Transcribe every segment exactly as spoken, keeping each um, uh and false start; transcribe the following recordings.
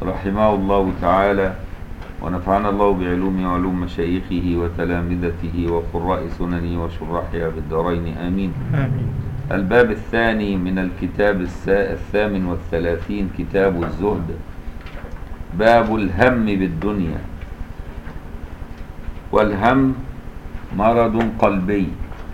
رحمه الله تعالى، ونفعنا الله بعلوم وعلوم مشايخه وتلامذته وقراء سننه وشراحها بالدارين آمين. آمين. الباب الثاني من الكتاب الثامن والثلاثين، كتاب الزهد. باب الهم بالدنيا. والهم مرض قلبي،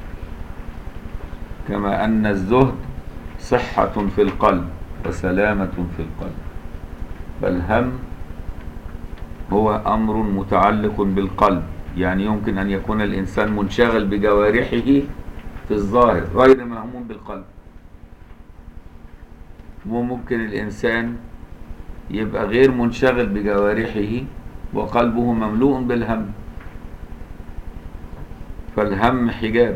كما أن الزهد صحة في القلب وسلامة في القلب. فالهم هو أمر متعلق بالقلب، يعني يمكن أن يكون الإنسان منشغل بجوارحه في الظاهر غير مهموم بالقلب، وممكن الإنسان يبقى غير منشغل بجوارحه وقلبه مملوء بالهم. فالهم حجاب.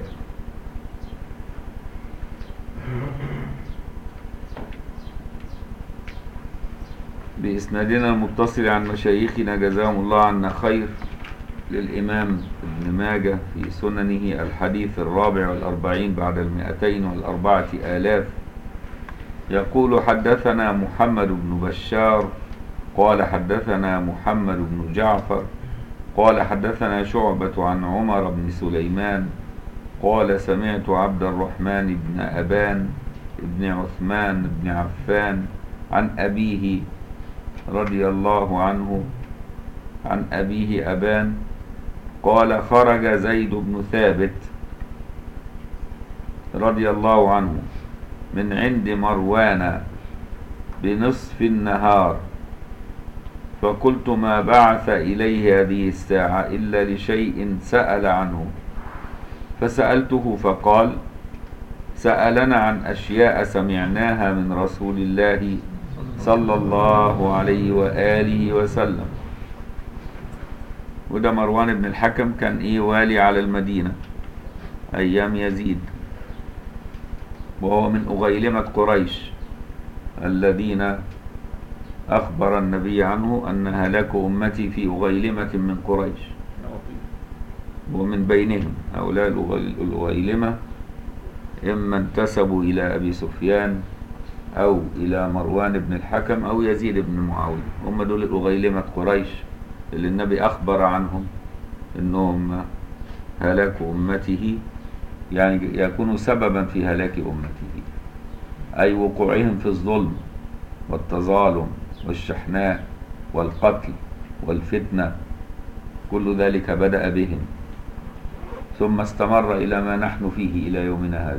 بإسنادنا المتصل عن مشايخنا جزاهم الله عنا خير للإمام ابن ماجه في سننه الحديث الرابع والأربعين بعد المئتين والأربعة آلاف، يقول: حدثنا محمد بن بشار قال حدثنا محمد بن جعفر قال حدثنا شعبة عن عمر بن سليمان قال: سمعت عبد الرحمن بن أبان بن عثمان بن عفان عن أبيه رضي الله عنه عن أبيه أبان قال: خرج زيد بن ثابت رضي الله عنه من عند مروان بنصف النهار، فقلت: ما بعث إليه هذه الساعة إلا لشيء سأل عنه، فسألته فقال: سألنا عن أشياء سمعناها من رسول الله صلى الله عليه وآله وسلم. وده مروان بن الحكم كان إيه والي على المدينة أيام يزيد، وهو من أغيلمة قريش الذين أخبر النبي عنه أن هلاك أمتي في أغيلمة من قريش، ومن بينهم هؤلاء الأغيلمة إما انتسبوا إلى أبي سفيان أو إلى مروان بن الحكم أو يزيد بن معاوية. هم دول الأغيلمة قريش اللي النبي أخبر عنهم أنهم هلاك أمته، يعني يكونوا سببا في هلاك أمته، أي وقوعهم في الظلم والتظالم والشحناء والقتل والفتنة، كل ذلك بدأ بهم ثم استمر إلى ما نحن فيه إلى يومنا هذا.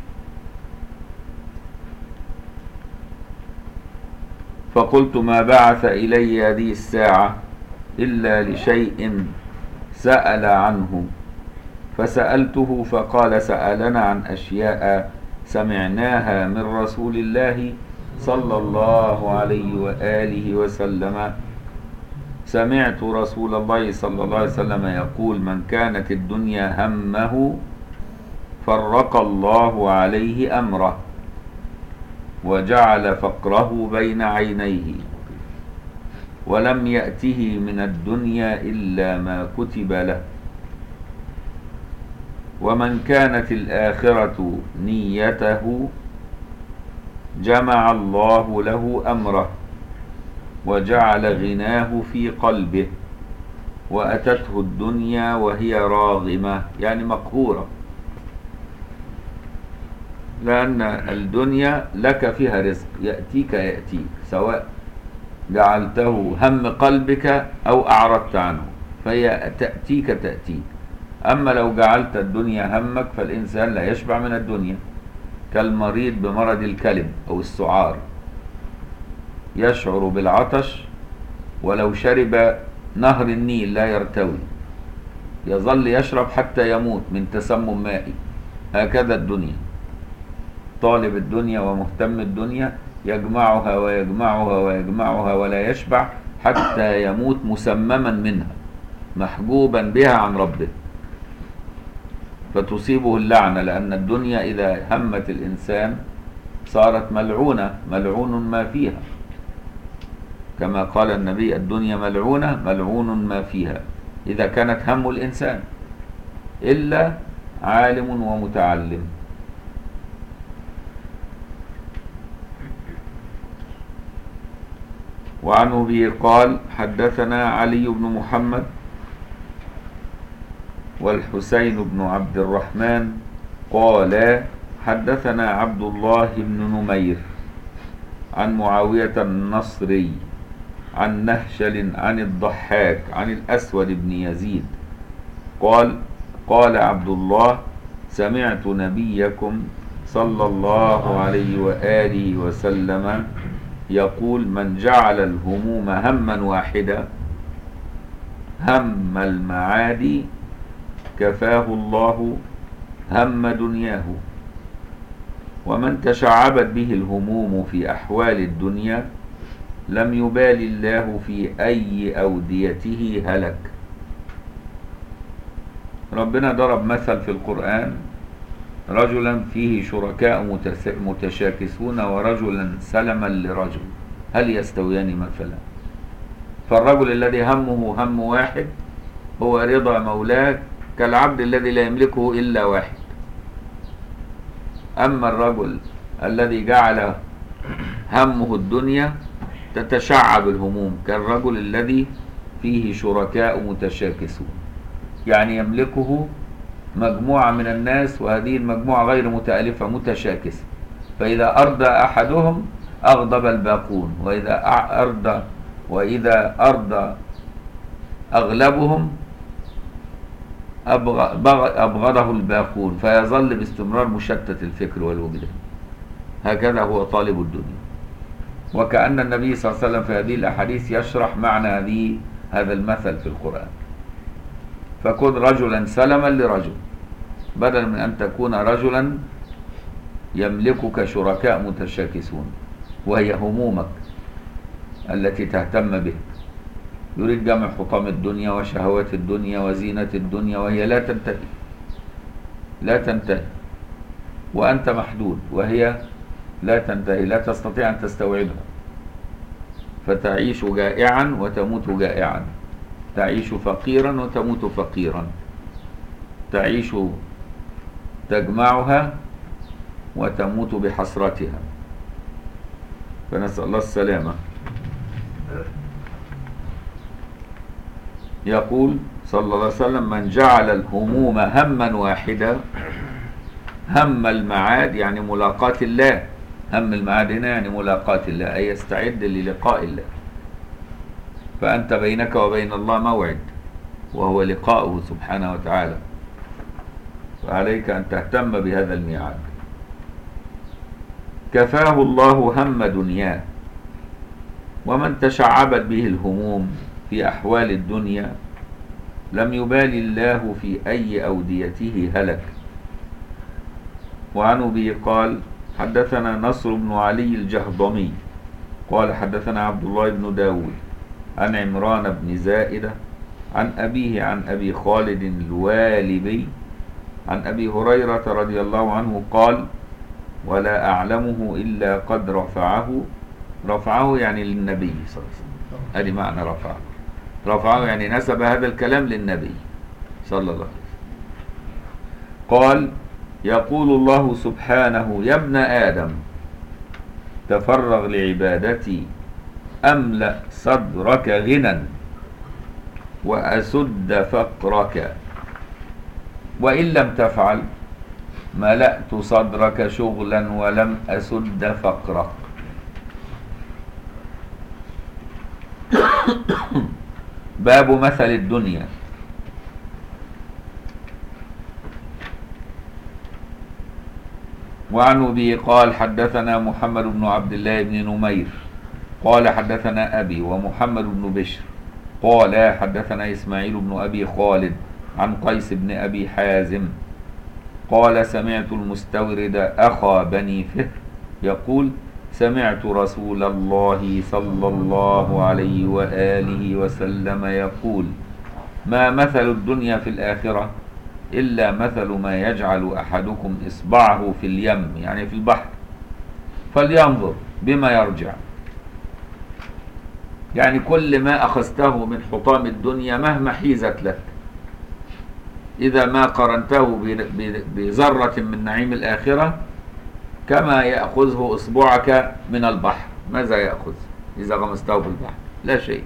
فقلت: ما بعث إلي هذه الساعة إلا لشيء سأل عنه، فسألته فقال: سألنا عن أشياء سمعناها من رسول الله صلى الله عليه وآله وسلم. سمعت رسول الله صلى الله عليه وسلم يقول: من كانت الدنيا همه فرق الله عليه أمره وجعل فقره بين عينيه، ولم يأته من الدنيا إلا ما كتب له. ومن كانت الآخرة نيته جمع الله له أمره وجعل غناه في قلبه، وأتته الدنيا وهي راغمة، يعني مقهورة، لأن الدنيا لك فيها رزق يأتيك يأتيك، سواء جعلته هم قلبك أو أعرضت عنه فهي تأتيك تأتيك. أما لو جعلت الدنيا همك فالإنسان لا يشبع من الدنيا، كالمريض بمرض الكلب أو السعار، يشعر بالعطش ولو شرب نهر النيل لا يرتوي، يظل يشرب حتى يموت من تسمم مائي. هكذا الدنيا، طالب الدنيا ومهتم الدنيا يجمعها ويجمعها ويجمعها ولا يشبع حتى يموت مسمما منها، محجوبا بها عن ربه، فتصيبه اللعنة، لأن الدنيا إذا همت الإنسان صارت ملعونة، ملعون ما فيها، كما قال النبي: الدنيا ملعونة ملعون ما فيها، إذا كانت هم الإنسان، إلا عالم ومتعلم. وعنه به قال حدثنا علي بن محمد والحسين بن عبد الرحمن قال حدثنا عبد الله بن نمير عن معاوية النصري عن نهشل عن الضحاك عن الأسود بن يزيد قال قال عبد الله سمعت نبيكم صلى الله عليه وآله وسلم يقول من جعل الهموم هما واحدا هم المعادي كفاه الله هم دنياه ومن تشعبت به الهموم في أحوال الدنيا لم يبال الله في أي أوديته هلك. ربنا ضرب مثل في القرآن رجلا فيه شركاء متشاكسون ورجلا سلما لرجل هل يستويان مثلا؟ فالرجل الذي همه هم واحد هو رضا مولاه كالعبد الذي لا يملكه إلا واحد. أما الرجل الذي جعل همه الدنيا تتشعب الهموم كالرجل الذي فيه شركاء متشاكسون، يعني يملكه مجموعة من الناس وهذه المجموعة غير متألفة متشاكسة، فإذا أرضى أحدهم أغضب الباقون، وإذا أرضى وإذا أرضى أغلبهم أبغضه الباقون، فيظل باستمرار مشتت الفكر والوجدان. هكذا هو طالب الدنيا. وكأن النبي صلى الله عليه وسلم في هذه الأحاديث يشرح معنى هذه هذا المثل في القرآن. فكن رجلا سلما لرجل بدلا من أن تكون رجلا يملكك شركاء متشاكسون وهي همومك التي تهتم به. يريد جمع حطام الدنيا وشهوات الدنيا وزينة الدنيا وهي لا تنتهي لا تنتهي وأنت محدود وهي لا تنتهي، لا تستطيع أن تستوعبها، فتعيش جائعا وتموت جائعا، تعيش فقيرا وتموت فقيرا، تعيش تجمعها وتموت بحسرتها، فنسأل الله السلامة. يقول صلى الله عليه وسلم من جعل الهموم هما واحدا، هم المعاد يعني ملاقاة الله، هم المعاد هنا يعني ملاقاة الله أي يستعد للقاء الله، فأنت بينك وبين الله موعد وهو لقاؤه سبحانه وتعالى، فعليك أن تهتم بهذا الميعاد. كفاه الله هم دنياه ومن تشعبت به الهموم في أحوال الدنيا لم يبال الله في أي أوديته هلك. وعن أبي قال حدثنا نصر بن علي الجهضمي قال حدثنا عبد الله بن داود عن عمران بن زائدة عن أبيه عن أبي خالد الوالبي عن أبي هريرة رضي الله عنه قال ولا أعلمه إلا قد رفعه، رفعه يعني للنبي صلى الله عليه وسلم، هذه معنى رفعه، رفعه يعني نسب هذا الكلام للنبي صلى الله عليه وسلم. قال يقول الله سبحانه يا ابن آدم تفرغ لعبادتي أملأ صدرك غنى وأسد فقرك، وإن لم تفعل ملأت صدرك شغلا ولم أسد فقرك. باب مثل الدنيا. وعن أبي قال حدثنا محمد بن عبد الله بن نمير قال حدثنا أبي ومحمد بن بشر قال حدثنا إسماعيل بن أبي خالد عن قيس بن أبي حازم قال سمعت المستورد أخا بني فهر يقول سمعت رسول الله صلى الله عليه وآله وسلم يقول ما مثل الدنيا في الآخرة إلا مثل ما يجعل أحدكم إصبعه في اليم يعني في البحر فلينظر بما يرجع، يعني كل ما أخذته من حطام الدنيا مهما حيزت لك إذا ما قرنته بذرة من نعيم الآخرة كما يأخذه إصبعك من البحر، ماذا يأخذ؟ إذا غمسته في البحر لا شيء.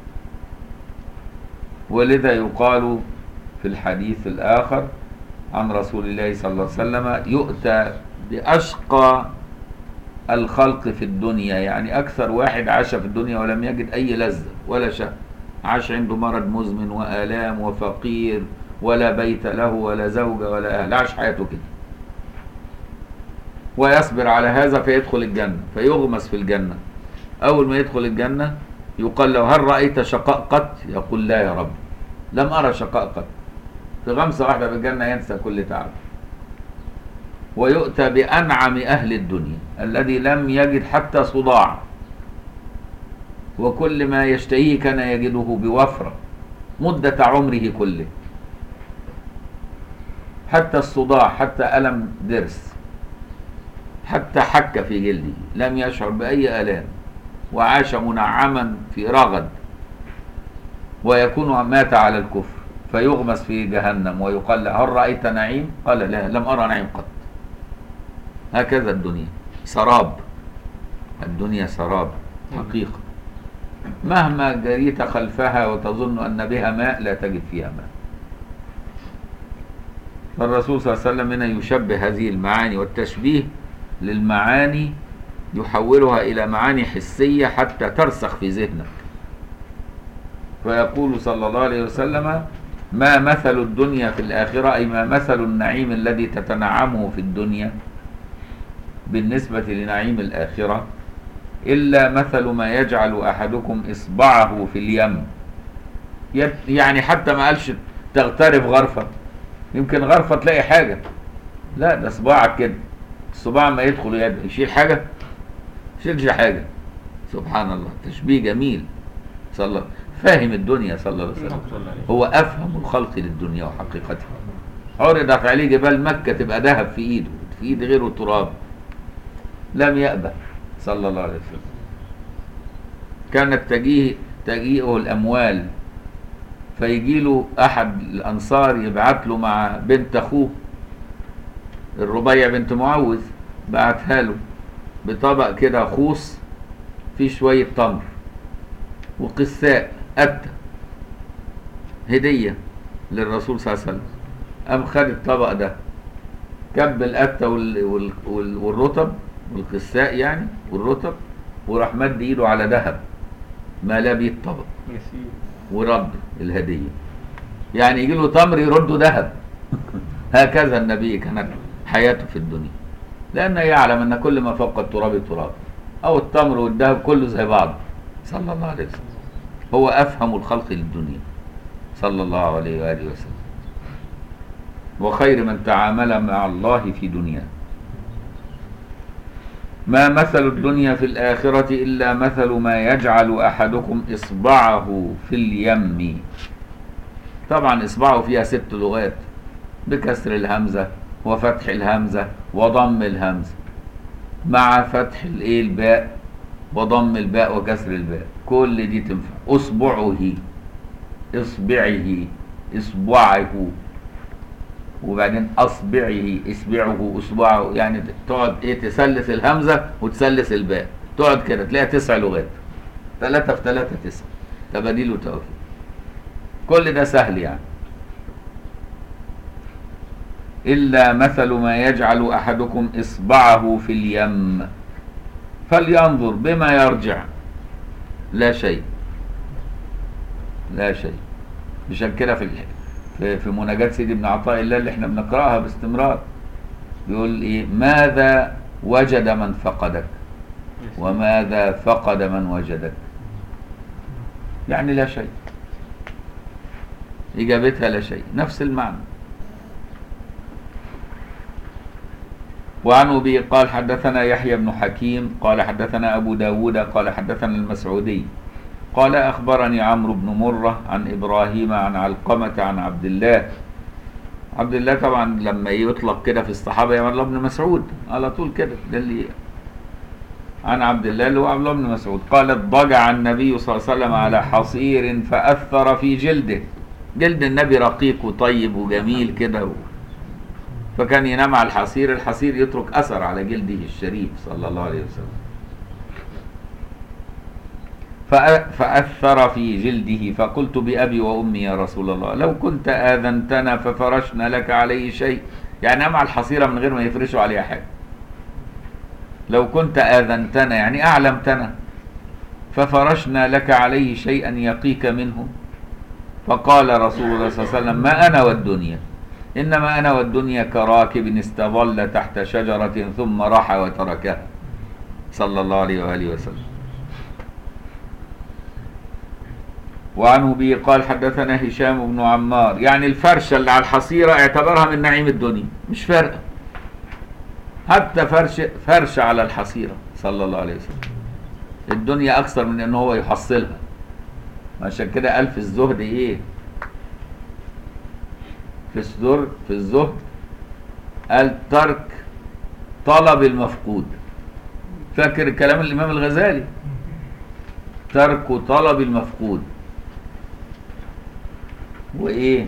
ولذا يقال في الحديث الآخر عن رسول الله صلى الله عليه وسلم يؤتى بأشقى الخلق في الدنيا، يعني أكثر واحد عاش في الدنيا ولم يجد أي لذة ولا شيء، عاش عنده مرض مزمن وآلام وفقير ولا بيت له ولا زوجة ولا أهل، عاش حياته كده ويصبر على هذا فيدخل الجنة فيغمس في الجنة. أول ما يدخل الجنة يقال له هل رأيت شقاء قط؟ يقول لا يا رب لم أرى شقاء قط. في غمسة واحدة في الجنة ينسى كل تعب. ويؤتى بأنعم أهل الدنيا الذي لم يجد حتى صداع، وكل ما يشتهيه كان يجده بوفرة مدة عمره كله، حتى الصداع، حتى ألم درس، حتى حك في جلده لم يشعر بأي آلام، وعاش منعما في رغد. ويكون مات على الكفر فيغمس في جهنم ويقال له هل رأيت نعيم؟ قال لا لم أرى نعيم قط. هكذا الدنيا سراب، الدنيا سراب حقيقة، مهما جريت خلفها وتظن أن بها ماء لا تجد فيها ماء. فالرسول صلى الله عليه وسلم هنا يشبه هذه المعاني، والتشبيه للمعاني يحولها إلى معاني حسية حتى ترسخ في ذهنك. فيقول صلى الله عليه وسلم ما مثل الدنيا في الآخرة، أي ما مثل النعيم الذي تتنعمه في الدنيا بالنسبة لنعيم الآخرة، إلا مثل ما يجعل أحدكم إصبعه في اليم. يعني حتى ما قالش تغترف غرفة، يمكن غرفة تلاقي حاجة، لا ده صباعك كده، الصباع ما يدخل يده يشيل حاجة، يشيلش حاجة. سبحان الله، تشبيه جميل. صلى الله فاهم الدنيا صلى الله عليه وسلم، هو أفهم الخلق للدنيا وحقيقتها. عرضت عليه جبال مكة تبقى ذهب في إيده، في إيد غيره تراب، لم يأبه صلى الله عليه وسلم. كانت تجيه تجيئه الأموال، فيجي له أحد الأنصار يبعت له مع بنت أخوه الربيع بنت معوذ، بعتها له بطبق كده خوص فيه شوية تمر وقساء أتى هدية للرسول صلى الله عليه وسلم. قام خد الطبق ده، كب الأتى وال... وال... وال... والرطب والقساء يعني والرطب، وراح مد ايده على ذهب ما لا بيه الطبق ورد الهدية. يعني يجي له تمر يرده ذهب. هكذا النبي كانت حياته في الدنيا، لأنه يعلم أن كل ما فوق التراب تراب، أو التمر والذهب كله زي بعض صلى الله عليه وسلم. هو أفهم الخلق للدنيا صلى الله عليه وآله وسلم، وخير من تعامل مع الله في دنياه. ما مثل الدنيا في الآخرة إلا مثل ما يجعل أحدكم إصبعه في اليم. طبعا إصبعه فيها ست لغات، بكسر الهمزة وفتح الهمزة وضم الهمزة، مع فتح الايه الباء وضم الباء وكسر الباء، كل دي تنفع. أصبعه، إصبعه، إصبعه، وبعدين أصبعه، إصبعه، أصبعه، يعني تقعد إيه تسلس الهمزة وتسلس الباء، تقعد كده تلاقي تسع لغات، ثلاثة في ثلاثة تسع، تباديل وتوافق، كل ده سهل يعني. إلا مثل ما يجعل أحدكم إصبعه في اليم فلينظر بما يرجع. لا شيء، لا شيء. مشان كده في في في مناجاة سيدي ابن عطاء الله اللي احنا بنقراها باستمرار بيقول ايه؟ ماذا وجد من فقدك وماذا فقد من وجدك. يعني لا شيء، إجابتها لا شيء، نفس المعنى. وعن أبي قال حدثنا يحيى بن حكيم قال حدثنا أبو داود قال حدثنا المسعودي قال أخبرني عمرو بن مرة عن إبراهيم عن علقمة عن عبد الله. عبد الله طبعا لما يطلق كده في الصحابة يا الله بن مسعود على طول كده، ده اللي عن عبد الله اللي هو عبد الله بن مسعود. قال اضطجع النبي صلى الله عليه وسلم على حصير فأثر في جلده. جلد النبي رقيق وطيب وجميل كده، فكان ينام على الحصير، الحصير يترك أثر على جلده الشريف صلى الله عليه وسلم. فأثر في جلده، فقلت بأبي وأمي يا رسول الله لو كنت آذنتنا ففرشنا لك عليه شيء، يعني مع الحصيرة من غير ما يفرشوا عليها حاجة. لو كنت آذنتنا يعني أعلمتنا ففرشنا لك عليه شيئا يقيك منه. فقال رسول الله صلى الله عليه وسلم ما أنا والدنيا، إنما أنا والدنيا كراكب استظل تحت شجرة ثم راح وتركها، صلى الله عليه وآله وسلم. وعنه به قال حدثنا هشام بن عمار، يعني الفرشة اللي على الحصيرة اعتبرها من نعيم الدنيا، مش فارقة حتى فرش فرشة على الحصيرة صلى الله عليه وسلم. الدنيا أكثر من أنه هو يحصلها، عشان كده قال في الزهد إيه؟ في الزهد في الزهد قال ترك طلب المفقود. فاكر كلام الإمام الغزالي؟ ترك طلب المفقود. وإيه؟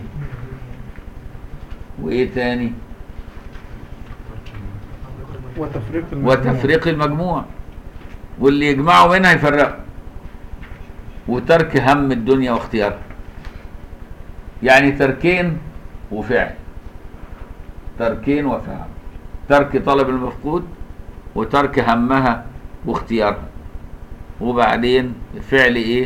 وإيه تاني؟ وتفريق المجموع. وتفريق المجموع، واللي يجمعوا منها يفرقوا. وترك هم الدنيا واختيارها، يعني تركين وفعل، تركين وفعل، ترك طلب المفقود وترك همها واختيارها، وبعدين فعل ايه؟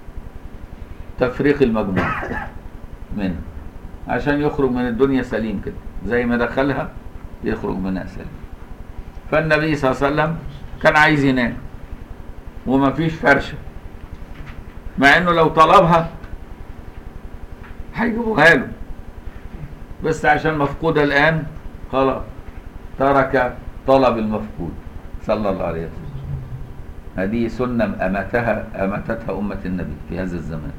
تفريق المجموع منها، عشان يخرج من الدنيا سليم كده، زي ما دخلها يخرج منها سليم. فالنبي صلى الله عليه وسلم كان عايز ينام وما فيش فرشة، مع انه لو طلبها هيجيبوها له، بس عشان مفقودة الآن خلاص ترك طلب المفقود صلى الله عليه وسلم. هذه سنة أمتها أمتتها أمة النبي في هذا الزمان،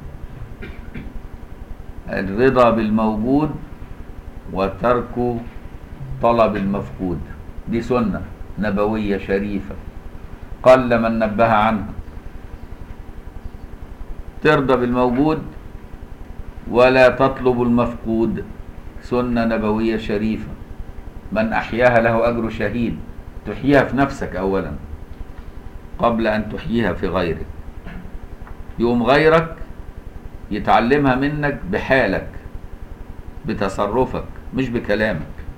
الرضا بالموجود وترك طلب المفقود. دي سنة نبوية شريفة قل من نبه عنها. ترضى بالموجود ولا تطلب المفقود، سنة نبوية شريفة. من أحياها له أجر شهيد. تحييها في نفسك أولا قبل أن تحييها في غيرك، يقوم غيرك يتعلمها منك بحالك بتصرفك مش بكلامك.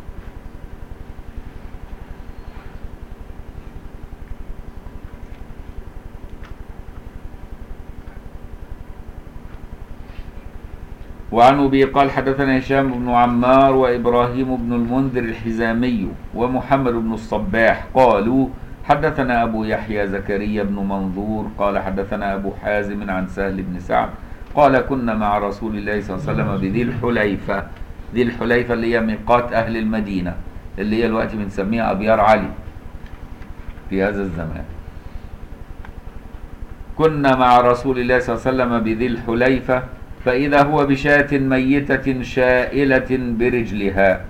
وعن أبي قال حدثنا هشام بن عمار وإبراهيم بن المنذر الحزامي ومحمد بن الصباح قالوا حدثنا أبو يحيى زكريا بن منظور قال حدثنا أبو حازم عن سهل بن سعد قال كنا مع رسول الله صلى الله عليه وسلم بذي الحليفة. ذي الحليفة اللي هي ميقات أهل المدينة، اللي هي الوقت بنسميها أبيار علي في هذا الزمان. كنا مع رسول الله صلى الله عليه وسلم بذي الحليفة فإذا هو بشاة ميتة شائلة برجلها.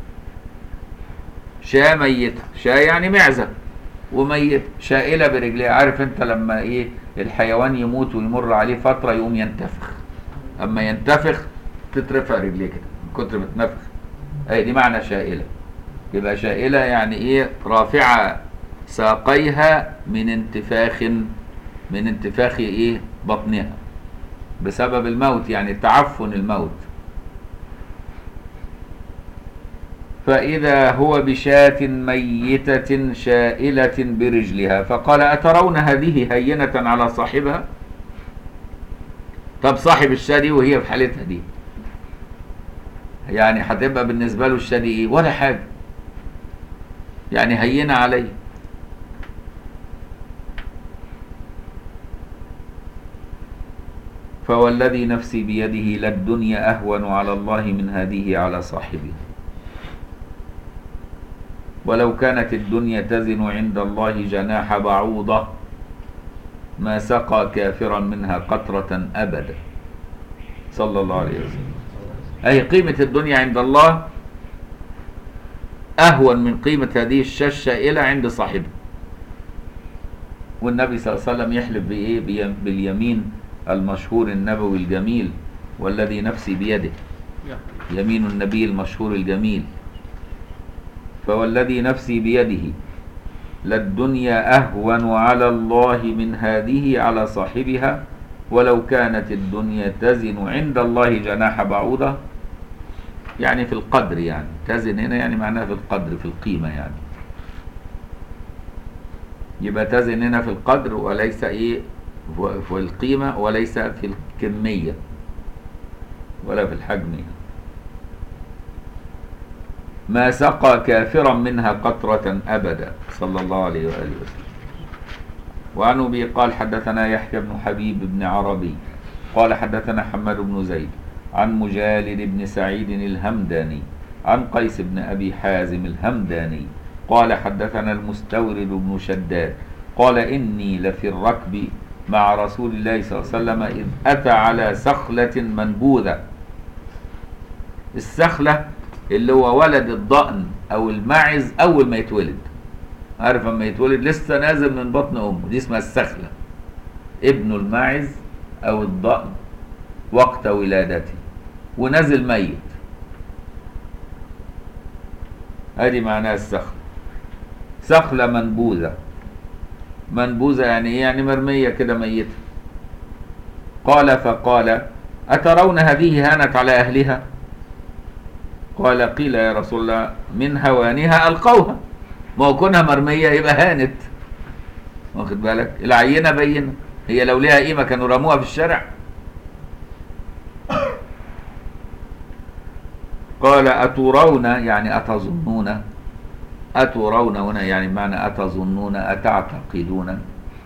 شاة ميتة، شاة يعني معزة وميت، شائلة برجلها. عارف انت لما ايه الحيوان يموت ويمر عليه فترة يقوم ينتفخ، اما ينتفخ تترفع رجليه كده من كتر ما تنفخ، اي دي معنى شائلة. يبقى شائلة يعني ايه؟ رافعة ساقيها من انتفاخ من انتفاخ ايه بطنها بسبب الموت، يعني تعفن الموت. فإذا هو بشاة ميتة شائلة برجلها فقال أترون هذه هينة على صاحبها؟ طب صاحب الشاة دي وهي في حالتها دي يعني هتبقى بالنسبة له الشاة دي ايه؟ ولا حاجة، يعني هينة عليه. فوالذي نفسي بيده للدنيا أهون على الله من هذه على صاحبها، ولو كانت الدنيا تزن عند الله جناح بعوضة ما سقى كافرا منها قطرة أبدا، صلى الله عليه وسلم. أي قيمة الدنيا عند الله أهون من قيمة هذه الشاة الشائلة عند صاحبها. والنبي صلى الله عليه وسلم يحلف بإيه؟ باليمين المشهور النبوي الجميل، والذي نفسي بيده، يمين النبي المشهور الجميل. فوالذي نفسي بيده للدنيا أهون على الله من هذه على صاحبها ولو كانت الدنيا تزن عند الله جناح بعوضة. يعني في القدر، يعني تزن هنا يعني معناها في القدر، في القيمة يعني. يبقى تزن هنا في القدر وليس ايه في القيمة، وليس في الكمية ولا في الحجم. ما سقى كافرا منها قطرة أبدا صلى الله عليه وآله وسلم. وعن أبي قال حدثنا يحيى بن حبيب بن عربي قال حدثنا حماد بن زيد عن مجالد بن سعيد الهمداني عن قيس بن أبي حازم الهمداني قال حدثنا المستورد بن شداد قال إني لفي الركب مع رسول الله صلى الله عليه وسلم إذ أتى على سخلة منبوذة. السخلة اللي هو ولد الضأن أو الماعز أول ما يتولد، عارف لما يتولد لسه نازل من بطن أمه، دي اسمها السخلة، ابن الماعز أو الضأن وقت ولادته ونازل ميت، هذه معناها السخلة. سخلة منبوذة، منبوذة يعني ايه؟ يعني مرمية كده ميتة. قال فقال أترون هذه هانت على أهلها؟ قال قيل يا رسول الله من هوانها ألقوها. ما هو كونها مرمية يبقى هانت، واخد بالك؟ العينة بينة، هي لو ليها قيمة كانوا رموها في الشارع. قال أترون يعني أتظنون، أترون هنا يعني معنى أتظنون أتعتقدون.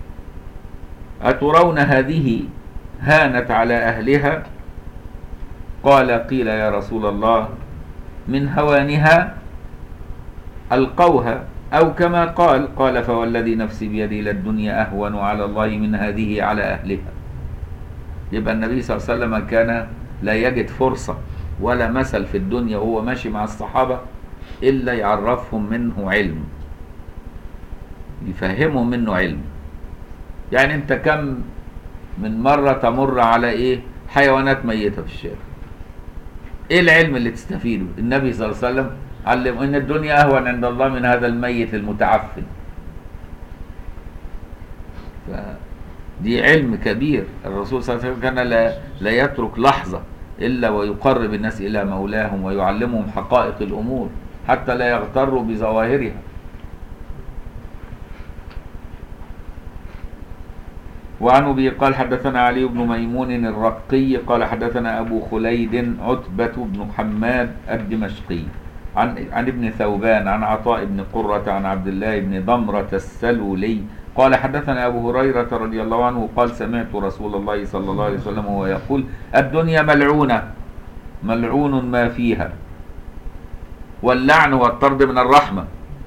أترون هذه هانت على أهلها؟ قال قيل يا رسول الله من هوانها ألقوها أو كما قال. قال فوالذي نفسي بيدي للدنيا أهون على الله من هذه على أهلها. يبقى النبي صلى الله عليه وسلم كان لا يجد فرصة ولا مثل في الدنيا وهو ماشي مع الصحابة إلا يعرفهم منه علم، يفهمهم منه علم. يعني أنت كم من مرة تمر على إيه حيوانات ميتة في الشارع، إيه العلم اللي تستفيده؟ النبي صلى الله عليه وسلم علم إن الدنيا أهون عند الله من هذا الميت المتعفن. دي علم كبير. الرسول صلى الله عليه وسلم كان لا, لا يترك لحظة إلا ويقرب الناس إلى مولاهم ويعلمهم حقائق الأمور حتى لا يغتروا بظواهرها. وعن أبي قال حدثنا علي بن ميمون الرقي قال حدثنا أبو خليد عتبة بن حماد الدمشقي عن, عن ابن ثوبان عن عطاء بن قرة عن عبد الله بن ضمرة السلولي قال حدثنا أبو هريرة رضي الله عنه قال سمعت رسول الله صلى الله عليه وسلم وهو يقول الدنيا ملعونة ملعون ما فيها، واللعن والطرد من الرحمة.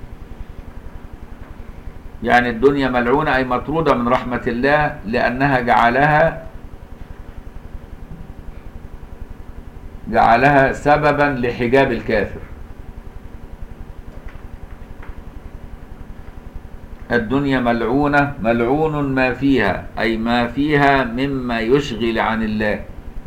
يعني الدنيا ملعونة أي مطرودة من رحمة الله لأنها جعلها جعلها سببا لحجاب الكافر. الدنيا ملعونة ملعون ما فيها أي ما فيها مما يشغل عن الله.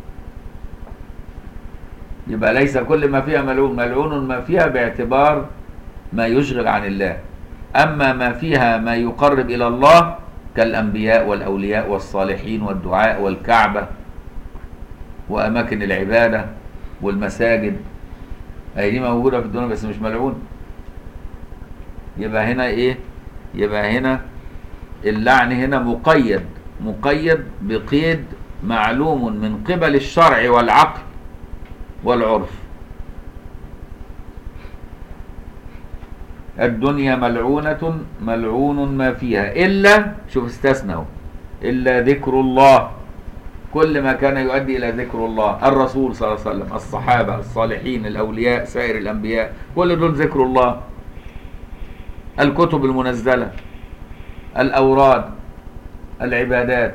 يبقى ليس كل ما فيها ملعون، ملعون ما فيها باعتبار ما يشغل عن الله. أما ما فيها ما يقرب إلى الله كالأنبياء والأولياء والصالحين والدعاء والكعبة وأماكن العبادة والمساجد، أي دي موجودة في الدنيا بس مش ملعون. يبقى هنا إيه؟ يبقى هنا اللعن هنا مقيد مقيد بقيد معلوم من قبل الشرع والعقل والعرف. الدنيا ملعونة ملعون ما فيها إلا، شوف استثنوا، إلا ذكر الله. كل ما كان يؤدي إلى ذكر الله، الرسول صلى الله عليه وسلم، الصحابة، الصالحين، الأولياء، سائر الأنبياء، كل دول ذكر الله. الكتب المنزلة، الأوراد، العبادات،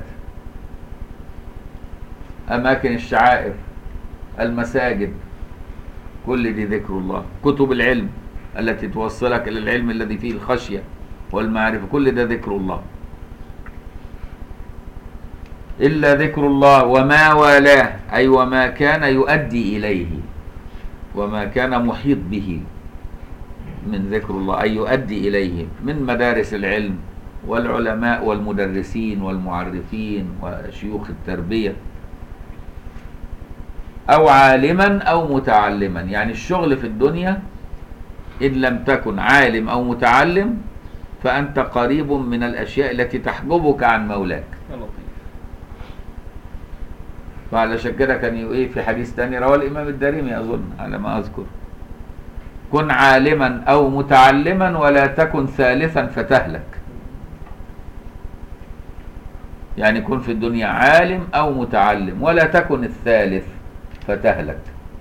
أماكن الشعائر، المساجد، كل دي ذكر الله. كتب العلم التي توصلك إلى العلم الذي فيه الخشية والمعرفة، كل ده ذكر الله. إلا ذكر الله وما والاه أي وما كان يؤدي إليه وما كان محيط به. من ذكر الله أي يؤدي إليه من مدارس العلم والعلماء والمدرسين والمعرفين وشيوخ التربية، أو عالما أو متعلما. يعني الشغل في الدنيا إن لم تكن عالم أو متعلم فأنت قريب من الأشياء التي تحجبك عن مولاك. فعلشان كده كان ايه في حديث تاني رواه الإمام الدارمي أظن على ما أذكر: كن عالما أو متعلما ولا تكن ثالثا فتهلك. يعني كن في الدنيا عالم أو متعلم ولا تكن الثالث فتهلك.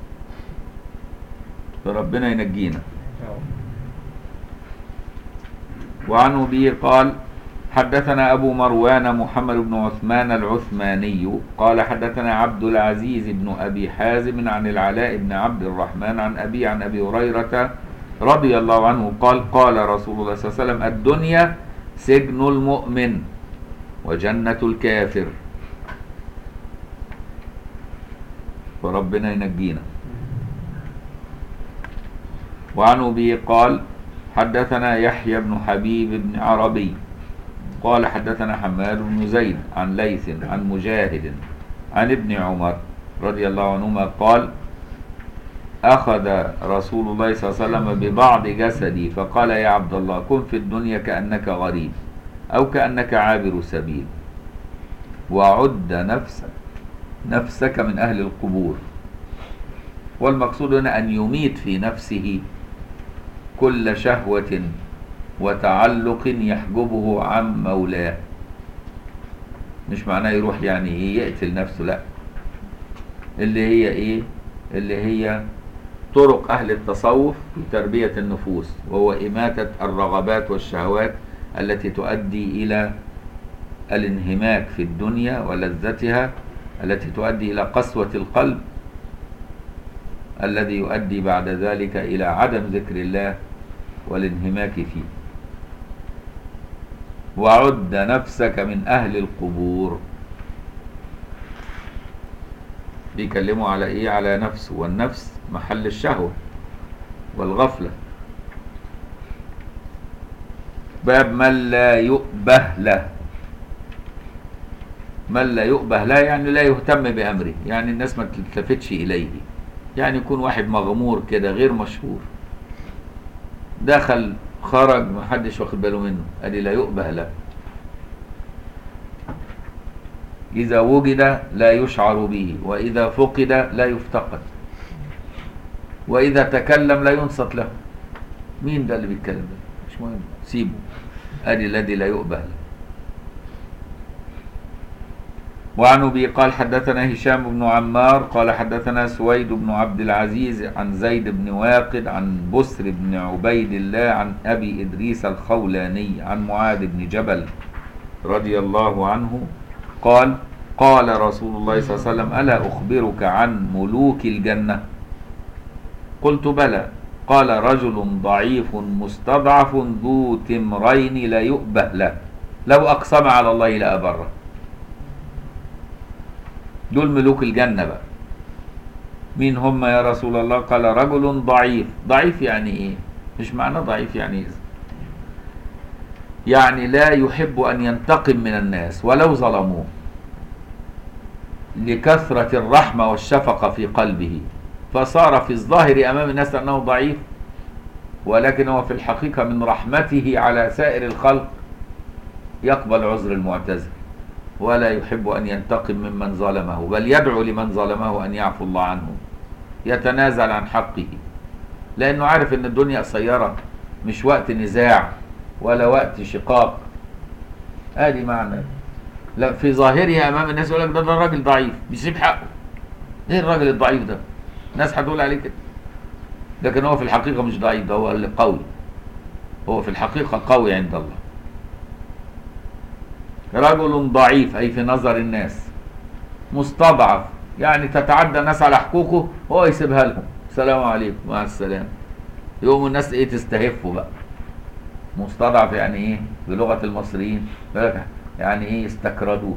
فربنا ينجينا. وعنه به قال: حدثنا أبو مروان محمد بن عثمان العثماني قال حدثنا عبد العزيز بن أبي حازم عن العلاء بن عبد الرحمن عن أبي عن أبي هريرة رضي الله عنه قال: قال رسول الله صلى الله عليه وسلم: الدنيا سجن المؤمن وجنة الكافر. فربنا ينجينا. وعنه به قال: حدثنا يحيى بن حبيب بن عربي قال حدثنا حماد بن زيد عن ليث عن مجاهد عن ابن عمر رضي الله عنهما قال: أخذ رسول الله صلى الله عليه وسلم ببعض جسدي فقال: يا عبد الله كن في الدنيا كأنك غريب أو كأنك عابر سبيل، وعد نفسك نفسك من أهل القبور. والمقصود هنا أن يميت في نفسه كل شهوة وتعلق يحجبه عن مولاه. مش معناه يروح يعني ايه يقتل نفسه، لا، اللي هي ايه اللي هي طرق اهل التصوف في تربية النفوس، وهو اماتة الرغبات والشهوات التي تؤدي الى الانهماك في الدنيا ولذتها، التي تؤدي الى قسوة القلب الذي يؤدي بعد ذلك الى عدم ذكر الله والانهماك فيه. وعد نفسك من أهل القبور. بيكلموا على إيه؟ على نفسه، والنفس محل الشهوة والغفلة. باب من لا يؤبه له. من لا يؤبه له يعني لا يهتم بأمره، يعني الناس ما تلتفتش إليه. يعني يكون واحد مغمور كده غير مشهور، دخل خرج محدش واخد باله منه، ادي لا يؤبه له. اذا وجد لا يشعر به، واذا فقد لا يفتقد، واذا تكلم لا ينصت له. مين ده اللي بيتكلم ده؟ مش مهم، سيبه. ادي الذي لا يؤبه له. وعن أبي قال حدثنا هشام بن عمار قال حدثنا سويد بن عبد العزيز عن زيد بن واقد عن بسر بن عبيد الله عن أبي إدريس الخولاني عن معاذ بن جبل رضي الله عنه قال: قال رسول الله صلى الله عليه وسلم: ألا أخبرك عن ملوك الجنة؟ قلت: بلى. قال: رجل ضعيف مستضعف ذو تمرين لا يؤبه له، لو أقسم على الله لأبره. دول ملوك الجنة بقى. مين هم يا رسول الله؟ قال: رجل ضعيف. ضعيف يعني ايه؟ مش معنى ضعيف يعني يعني لا يحب أن ينتقم من الناس ولو ظلموه، لكثرة الرحمة والشفقة في قلبه، فصار في الظاهر أمام الناس أنه ضعيف، ولكن هو في الحقيقة من رحمته على سائر الخلق يقبل عذر المعتذر، ولا يحب أن ينتقم ممن ظلمه، بل يدعو لمن ظلمه أن يعفو الله عنه، يتنازل عن حقه، لأنه عارف أن الدنيا قصيرة، مش وقت نزاع ولا وقت شقاق. ادي معنى. لا، في ظاهره امام الناس يقول لك ده ده راجل ضعيف بيسيب حقه. ايه الراجل الضعيف ده؟ الناس هتقول عليه كده، لكن هو في الحقيقه مش ضعيف، ده هو اللي قوي. هو في الحقيقه قوي عند الله. رجل ضعيف اي في نظر الناس، مستضعف يعني تتعدى الناس على حقوقه هو يسيبها لهم، السلام عليكم مع السلامه. يقوموا الناس ايه تستهفوا بقى. مستضعف يعني ايه بلغه المصريين؟ يعني ايه؟ استكردوه.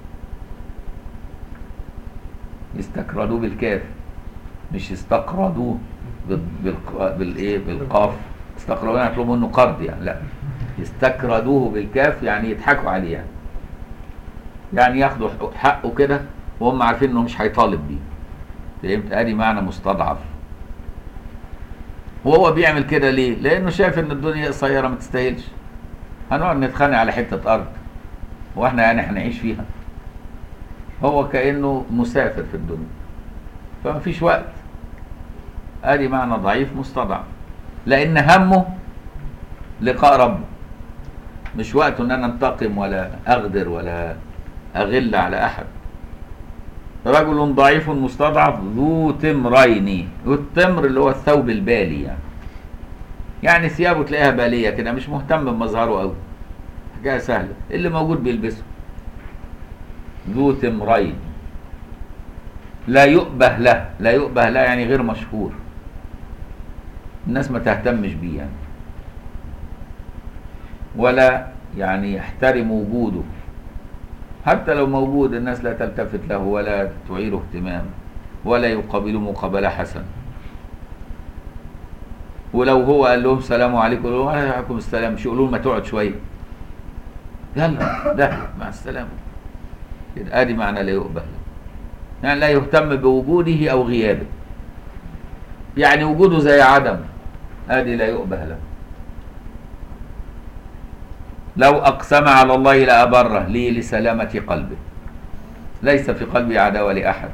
استكردوه بالكاف، مش استقردوه بالايه بالقاف. يستقرضون يطلبوا منه قرض يعني، لا، يستكردوه بالكاف يعني يضحكوا عليه يعني، يعني ياخدوا حقه كده وهم عارفين انه مش هيطالب بيه. فهمت؟ ادي معنى مستضعف. وهو بيعمل كده ليه؟ لانه شايف ان الدنيا قصيره ما تستاهلش. هنقعد نتخانق على حته ارض واحنا يعني هنعيش فيها؟ هو كانه مسافر في الدنيا، فما فيش وقت. ادي معنى ضعيف مستضعف، لان همه لقاء ربه، مش وقته ان انا انتقم ولا اغدر ولا اغل على احد. رجل ضعيف مستضعف ذو تمرين، والتمر اللي هو الثوب البالي يعني، يعني ثيابه تلاقيها باليه كده، مش مهتم بمظهره قوي، حاجه سهله اللي موجود بيلبسه. ذو تمرين لا يؤبه له، لا يؤبه له يعني غير مشهور، الناس ما تهتمش بيه يعني، ولا يعني يحترم وجوده، حتى لو موجود الناس لا تلتفت له ولا تعيره اهتمام ولا يقابله مقابله حسنه. ولو هو قال لهم سلام عليكم يقولوا له عليكم السلام، مش يقولوا له ما تقعد شويه، يلا ده مع السلامه. ادي معنى لا يؤبه له، يعني لا يهتم بوجوده او غيابه، يعني وجوده زي عدم، ادي لا يؤبه له. لو اقسم على الله لابره، ليه؟ لسلامه قلبه، ليس في قلبه عداوه لاحد،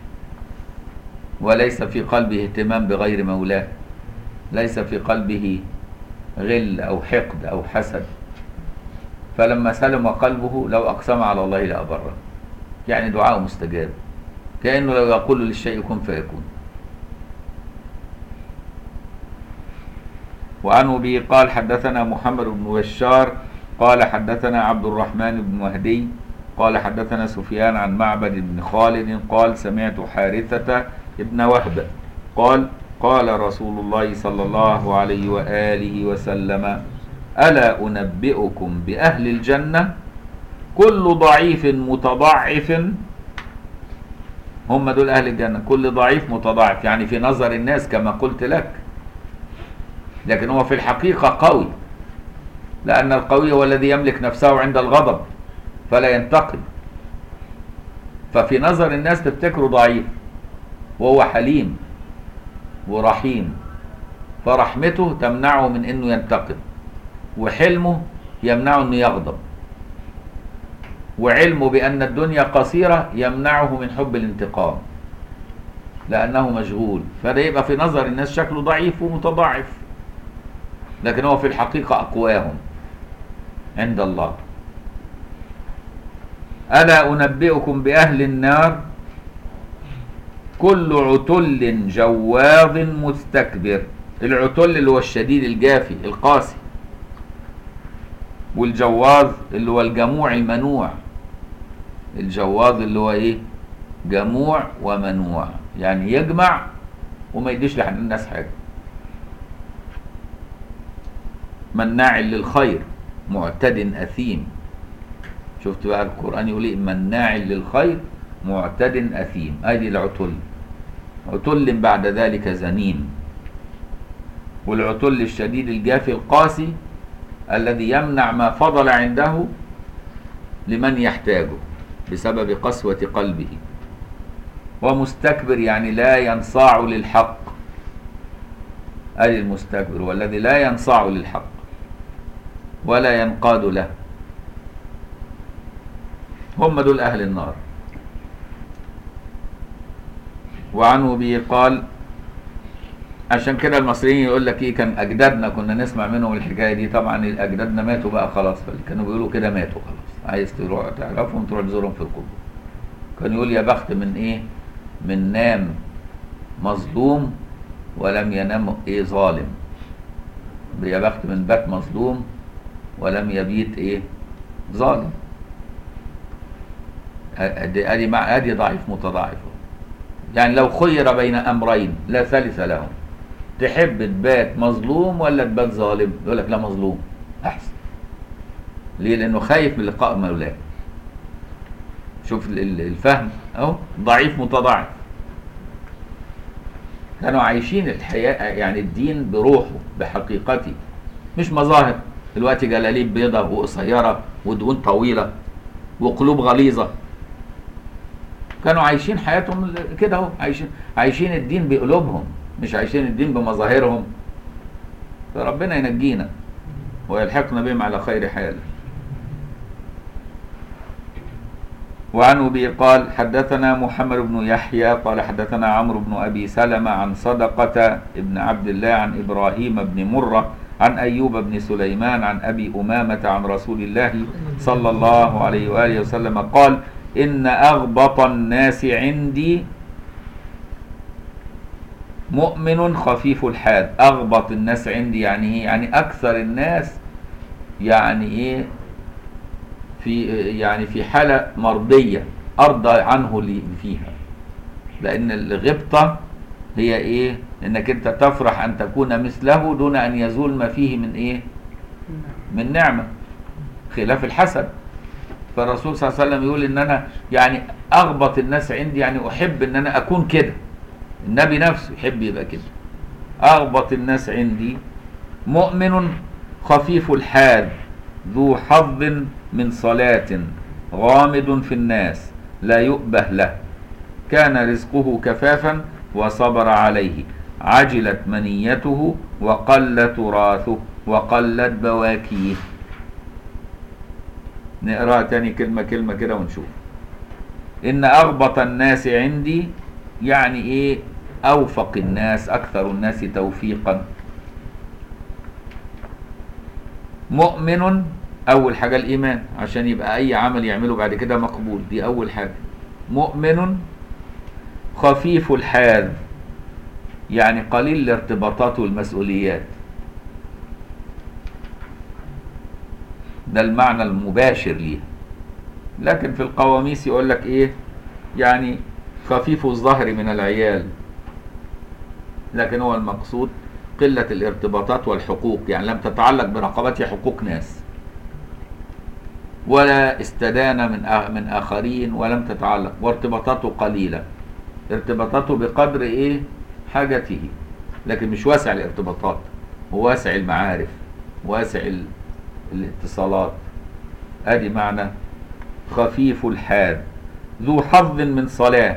وليس في قلبه اهتمام بغير مولاه، ليس في قلبه غل او حقد او حسد. فلما سلم قلبه لو اقسم على الله لابره، يعني دعاءه مستجاب، كانه لو يقول للشيء كن فيكون. وعنه به قال حدثنا محمد بن بشار قال حدثنا عبد الرحمن بن مهدي قال حدثنا سفيان عن معبد بن خالد قال سمعت حارثة ابن وهب قال قال رسول الله صلى الله عليه وآله وسلم ألا أنبئكم بأهل الجنة كل ضعيف متضعف. هم دول أهل الجنة، كل ضعيف متضعف، يعني في نظر الناس كما قلت لك، لكن هو في الحقيقة قوي، لأن القوي هو الذي يملك نفسه عند الغضب فلا ينتقم، ففي نظر الناس تفتكره ضعيف وهو حليم ورحيم، فرحمته تمنعه من انه ينتقم، وحلمه يمنعه انه يغضب، وعلمه بأن الدنيا قصيرة يمنعه من حب الانتقام لأنه مشغول. فده يبقى في نظر الناس شكله ضعيف ومتضعف، لكن هو في الحقيقة أقواهم عند الله. ألا أنبئكم بأهل النار كل عتل جواظ مستكبر. العتل اللي هو الشديد الجافي القاسي، والجواظ اللي هو الجموع المنوع. الجواظ اللي هو ايه؟ جموع ومنوع، يعني يجمع وما يديش لحد الناس حاجة. مناع للخير معتد أثيم. شفت بقى القرآن يقول ايه؟ مناع للخير معتد أثيم. ادي العتل. عتل بعد ذلك زنيم. والعتل الشديد الجافي القاسي الذي يمنع ما فضل عنده لمن يحتاجه بسبب قسوة قلبه. ومستكبر يعني لا ينصاع للحق. ادي المستكبر والذي لا ينصاع للحق ولا ينقاد له. هم دول أهل النار. وعنه به قال، عشان كده المصريين يقول لك ايه، كان اجدادنا كنا نسمع منهم الحكايه دي. طبعا اجدادنا ماتوا بقى خلاص، فاللي كانوا بيقولوا كده ماتوا خلاص. عايز تروح تعرفهم تروح تزورهم في القبور. كان يقول يا بخت من ايه؟ من نام مظلوم ولم ينام ايه ظالم. يا بخت من بات مظلوم ولم يبيت ايه ظالم. ادي ادي مع ادي ضعيف متضاعف. يعني لو خير بين امرين لا ثالث لهم، تحب تبات مظلوم ولا تبات ظالم؟ يقول لك لا مظلوم احسن. ليه؟ لانه خايف من لقاء مولاه. شوف الفهم اهو، ضعيف متضاعف. كانوا عايشين الحياة يعني الدين بروحه بحقيقته، مش مظاهر. دلوقتي جلاليب بيضة وقصيرة ودهون طويلة وقلوب غليظة. كانوا عايشين حياتهم كده اهو، عايشين عايشين الدين بقلوبهم، مش عايشين الدين بمظاهرهم. فربنا ينجينا ويلحقنا بهم على خير حال. وعن أبي قال حدثنا محمد بن يحيى قال حدثنا عمرو بن أبي سلمة عن صدقة ابن عبد الله عن إبراهيم بن مرة عن أيوب بن سليمان عن أبي أمامة عن رسول الله صلى الله عليه وآله وسلم قال إن أغبط الناس عندي مؤمن خفيف الحال. أغبط الناس عندي يعني إيه؟ يعني أكثر الناس يعني إيه في يعني في حالة مرضية أرضى عنه اللي فيها. لأن الغبطة هي إيه؟ إنك أنت تفرح أن تكون مثله دون أن يزول ما فيه من إيه؟ من نعمة، خلاف الحسد. فالرسول صلى الله عليه وسلم يقول إن أنا يعني أغبط الناس عندي، يعني أحب إن أنا أكون كده. النبي نفسه يحب يبقى كده. أغبط الناس عندي مؤمن خفيف الحال ذو حظ من صلاة غامض في الناس لا يؤبه له، كان رزقه كفافا وصبر عليه، عجلت منيته وقل تراثه وقلت بواكيه. نقرأ تاني كلمة كلمة كده ونشوف. إن أغبط الناس عندي يعني إيه؟ أوفق الناس، أكثر الناس توفيقا. مؤمن أول حاجة الإيمان، عشان يبقى أي عمل يعمله بعد كده مقبول، دي أول حاجة. مؤمن خفيف الحال يعني قليل الارتباطات والمسؤوليات، ده المعنى المباشر ليها. لكن في القواميس يقول لك إيه؟ يعني خفيف الظهر من العيال، لكن هو المقصود قلة الارتباطات والحقوق، يعني لم تتعلق برقبته حقوق ناس، ولا استدان من من آخرين، ولم تتعلق، وارتباطاته قليلة، ارتباطاته بقدر إيه؟ حاجته، لكن مش واسع الارتباطات، هو واسع المعارف، واسع الاتصالات. ادي معنى خفيف الحال ذو حظ من صلاة.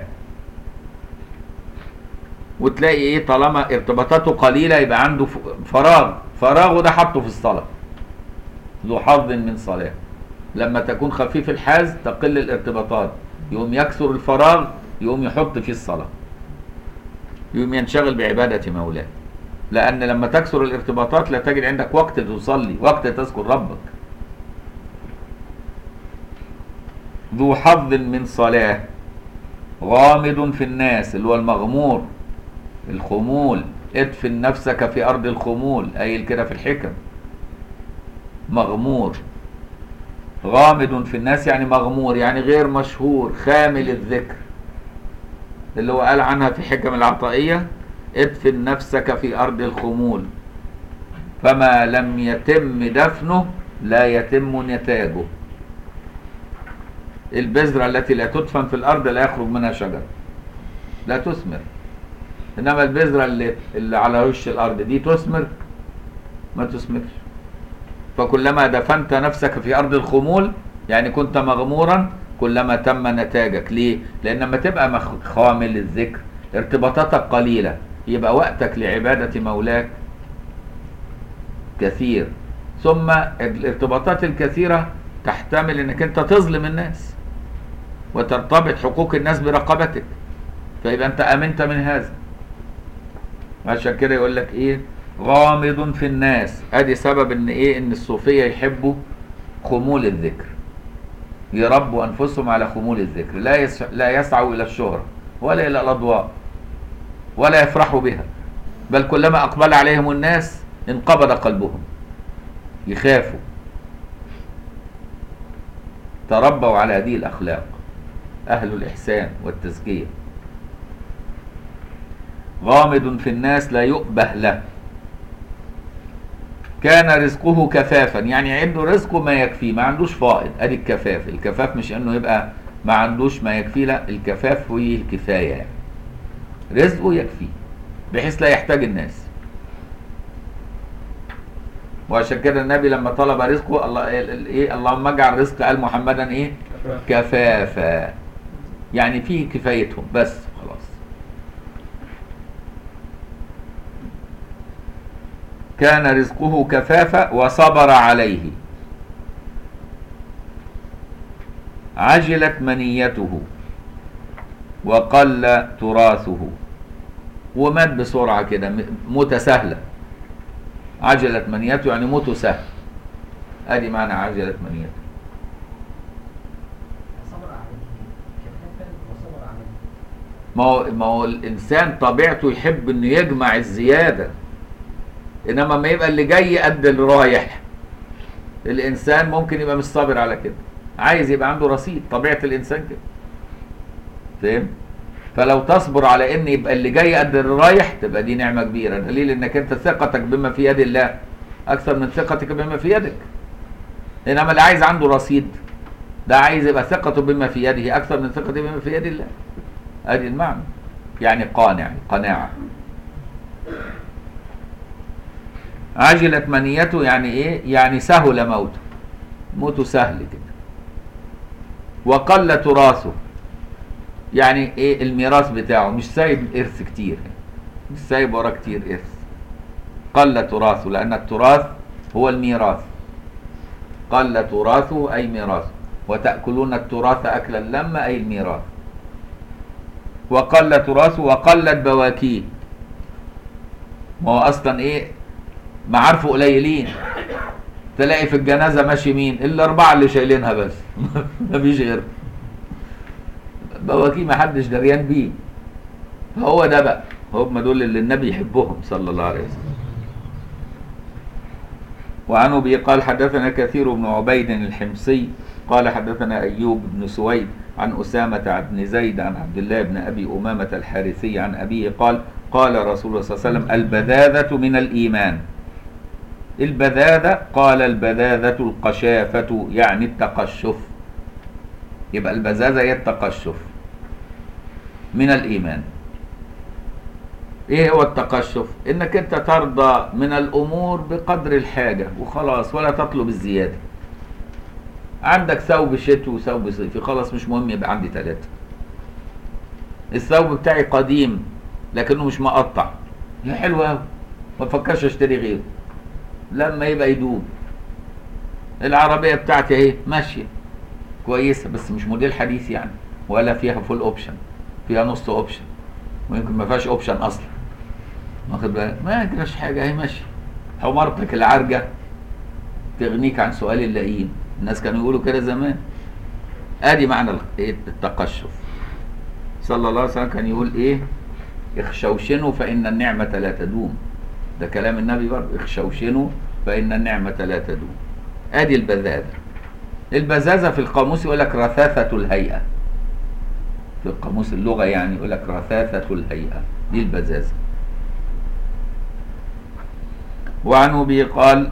وتلاقي ايه؟ طالما ارتباطاته قليلة يبقى عنده فراغ، فراغه ده حطه في الصلاة. ذو حظ من صلاة، لما تكون خفيف الحاز تقل الارتباطات، يقوم يكثر الفراغ، يقوم يحط فيه الصلاة، يقوم ينشغل بعبادة مولاه. لأن لما تكثر الارتباطات لا تجد عندك وقت تصلي، وقت تذكر ربك. ذو حظ من صلاة غامض في الناس، اللي هو المغمور، الخمول. ادفن نفسك في أرض الخمول، قايل كده في الحكم. مغمور، غامض في الناس يعني مغمور، يعني غير مشهور، خامل الذكر، اللي هو قال عنها في حكم العطائية ادفن نفسك في أرض الخمول، فما لم يتم دفنه لا يتم نتاجه. البذرة التي لا تدفن في الأرض لا يخرج منها شجر، لا تثمر. إنما البذرة اللي, اللي على وش الأرض دي تثمر، ما تثمرش. فكلما دفنت نفسك في أرض الخمول يعني كنت مغمورا، كلما تم نتاجك. ليه؟ لأن لما تبقى خامل الذكر ارتباطاتك قليلة، يبقى وقتك لعبادة مولاك كثير. ثم الارتباطات الكثيرة تحتمل انك انت تظلم الناس وترتبط حقوق الناس برقبتك، فيبقى انت امنت من هذا. عشان كده يقول لك ايه؟ غامض في الناس. ادي سبب ان ايه؟ ان الصوفية يحبوا خمول الذكر، يربوا انفسهم على خمول الذكر، لا يس... لا يسعوا الى الشهرة ولا الى الاضواء ولا يفرحوا بها، بل كلما اقبل عليهم الناس انقبض قلبهم، يخافوا. تربوا على هذه الأخلاق أهل الإحسان والتزكية. غامض في الناس لا يؤبه له، كان رزقه كفافا، يعني عنده رزقه ما يكفيه، ما عندوش فائض. ادي الكفاف. الكفاف مش انه يبقى ما عندوش ما يكفيه، لا، الكفاف هي الكفاية، يعني رزقه يكفيه بحيث لا يحتاج الناس. وعشان كده النبي لما طلب رزقه الله ايه اللهم اجعل رزق آل محمدا ايه كفافا، يعني فيه كفايتهم بس خلاص. كان رزقه كفافا وصبر عليه. عجلت منيته وقل تراثه، ومات بسرعة كده، موتة سهلة. عجلت منيته يعني موته سهل، ادي معنى عجلت منيته. صبر عليه كفافا وصبر عليه. ما هو ما هو الانسان طبيعته يحب انه يجمع الزيادة، انما ما يبقى اللي جاي قد اللي رايح. الانسان ممكن يبقى مش صابر على كده، عايز يبقى عنده رصيد، طبيعة الانسان كده. فاهم؟ فلو تصبر على ان يبقى اللي جاي قد اللي رايح تبقى دي نعمة كبيرة، دليل انك انت ثقتك بما في يد الله اكثر من ثقتك بما في يدك. انما اللي عايز عنده رصيد ده عايز يبقى ثقته بما في يده اكثر من ثقته بما في يد الله. ادي المعنى، يعني قانع، قناعة. عجلت منيته يعني ايه؟ يعني سهل موته، موته سهل كده. وقل تراثه يعني ايه؟ الميراث بتاعه مش سايب ارث كتير، مش سايب وراه كتير ارث. قل تراثه لان التراث هو الميراث. قل تراثه اي ميراثه، وتأكلون التراث اكلا لما اي الميراث. وقل تراثه وقلت بواكيه، ما هو اصلا ايه؟ معارفه قليلين. تلاقي في الجنازه ماشي مين؟ الا اربعه اللي شايلينها بس مفيش غيره. بواكيه ما حدش دريان بيه. هو ده بقى، هم دول اللي النبي يحبهم صلى الله عليه وسلم. وعن ابي قال حدثنا كثير بن عبيد الحمصي قال حدثنا ايوب بن سويد عن اسامه بن زيد عن عبد الله بن ابي امامه الحارثي عن ابيه قال قال رسول الله صلى الله عليه وسلم البذاذة من الايمان. البذاذة قال البذاذة القشافة يعني التقشف، يبقى البذاذة هي التقشف من الإيمان. إيه هو التقشف؟ إنك أنت ترضى من الأمور بقدر الحاجة وخلاص، ولا تطلب الزيادة. عندك ثوب شتوي وثوب صيفي، خلاص مش مهم يبقى عندي ثلاثة. الثوب بتاعي قديم لكنه مش مقطع، يا حلو أوي، ما بفكرش أشتري غيره لما يبقى يدوب. العربية بتاعتي اهي ماشية كويسة بس مش موديل حديث يعني، ولا فيها فول اوبشن، فيها نص اوبشن، ويمكن ما فيهاش اوبشن اصلا. واخد بالك؟ ما يجراش حاجة، اهي ماشية. حمارتك العرجة تغنيك عن سؤال اللئيم، الناس كانوا يقولوا كده زمان. ادي معنى التقشف. صلى الله عليه وسلم كان يقول ايه؟ اخشوشنوا فإن النعمة لا تدوم. ده كلام النبي برضه، اخشوشنوا فإن النعمة لا تدوم. ادي البذاذة. البذاذة في القاموس يقول لك رثاثة الهيئة، في القاموس اللغة يعني يقول لك رثاثة الهيئة، دي البذاذة. وعن أبي قال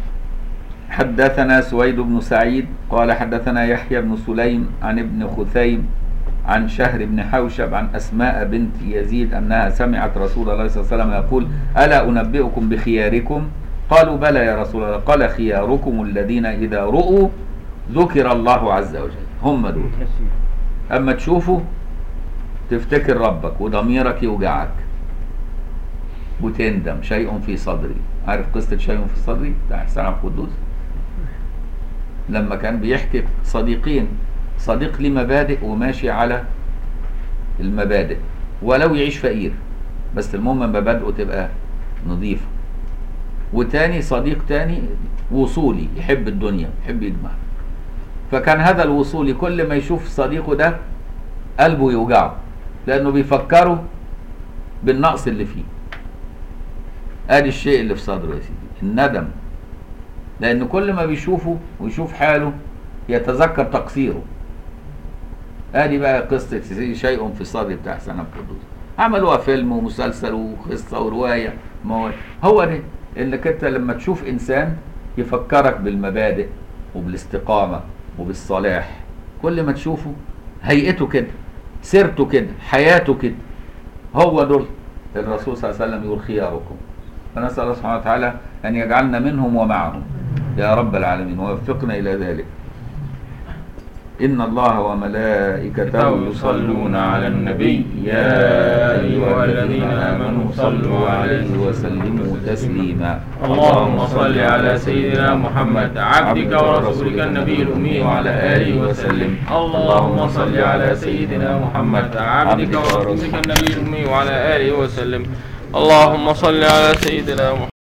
حدثنا سويد بن سعيد قال حدثنا يحيى بن سليم عن ابن خثيم عن شهر بن حوشب عن أسماء بنت يزيد أنها سمعت رسول الله صلى الله عليه وسلم يقول ألا أنبئكم بخياركم؟ قالوا بلى يا رسول الله. قال خياركم الذين إذا رؤوا ذكر الله عز وجل. هم دول أما تشوفوا تفتكر ربك وضميرك يوجعك وتندم. شيء في صدري، عارف قصة شيء في صدري بتاع حسين عبد القدوس؟ لما كان بيحكي صديقين، صديق ليه مبادئ وماشي على المبادئ ولو يعيش فقير بس المهم مبادئه تبقى نظيفة، وتاني صديق تاني وصولي يحب الدنيا يحب يجمع. فكان هذا الوصولي كل ما يشوف صديقه ده قلبه يوجعه لأنه بيفكره بالنقص اللي فيه. ادي الشيء اللي في صدره يا سيدي، الندم، لأن كل ما بيشوفه ويشوف حاله يتذكر تقصيره. ادي بقى قصة شيء في الصدر بتاع حسين عبد القدوس، عملوها فيلم ومسلسل وقصة ورواية. ما هو ده انك انت لما تشوف انسان يفكرك بالمبادئ وبالاستقامة وبالصلاح، كل ما تشوفه هيئته كده، سيرته كده، حياته كده، هو دول الرسول صلى الله عليه وسلم يقول خياركم. فنسأل الله سبحانه وتعالى أن يجعلنا منهم ومعهم يا رب العالمين ويوفقنا إلى ذلك. إن الله وملائكته يصلون على النبي يا أيها الذين آمنوا صلوا عليه وسلموا تسليما. اللهم صل على سيدنا محمد عبدك ورسولك النبي الأمي وعلى آله وسلم. اللهم صل على سيدنا محمد عبدك ورسولك النبي الأمي وعلى آله وسلم. اللهم صل على سيدنا محمد